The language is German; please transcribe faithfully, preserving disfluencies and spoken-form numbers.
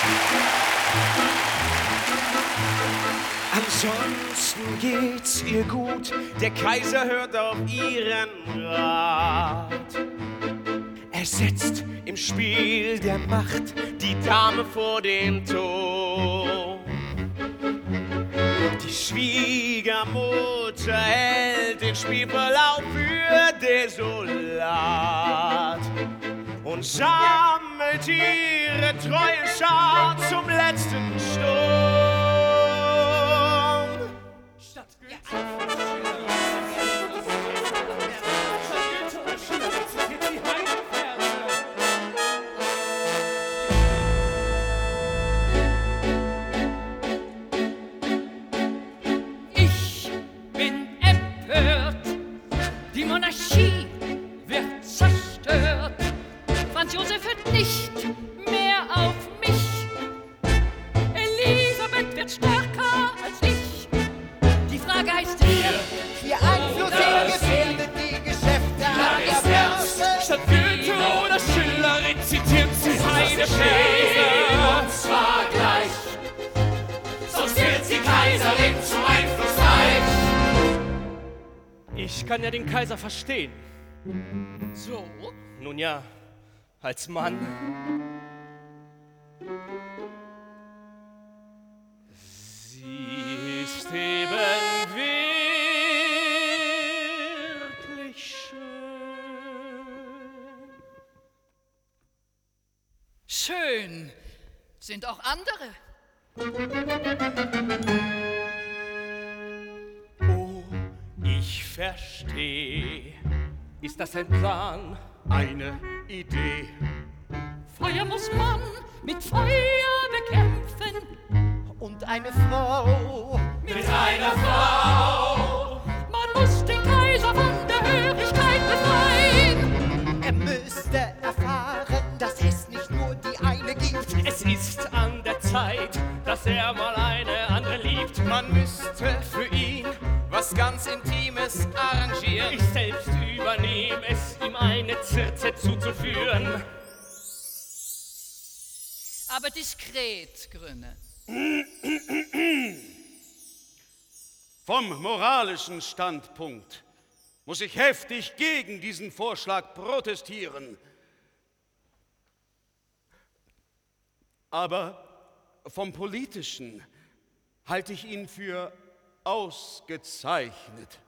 Ansonsten geht's ihr gut, der Kaiser hört auf ihren Rat. Er setzt im Spiel der Macht die Dame vor den Tod. Die Schwiegermutter hält den Spielverlauf für desolat und sammelt ihre treue Schar zum letzten Sturm. Ich bin empört, die Monarchie wird zerstört. Franz Josef hört nicht mehr auf mich. Elisabeth wird stärker als ich. Die Frage heißt hier, Ihr Einfluss gefährdet die Geschäfte an der Börse. Statt Goethe oder Schiller rezitiert sie Heidegger. Und zwar gleich, sonst wird sie Kaiserin zu einflussreich. Ich kann ja den Kaiser verstehen. so, Nun ja, als Mann. Sie ist eben wirklich schön. schön sind auch andere. Oh, ich verstehe. Ist das ein Plan, eine Idee? Feuer muss man mit Feuer bekämpfen. Und eine Frau. Mit einer Frau. Man muss den Kaiser von der Hörigkeit befreien. Er müsste erfahren, dass es nicht nur die eine gibt. Es ist an der Zeit, dass er mal eine andere liebt. Man müsste für ihn was ganz Intimes arrangieren. Ich selbst übernehme es, ihm eine Zirze zuzuführen. Aber diskret, Grüne. Vom moralischen Standpunkt muss ich heftig gegen diesen Vorschlag protestieren. Aber vom politischen halte ich ihn für ausgezeichnet.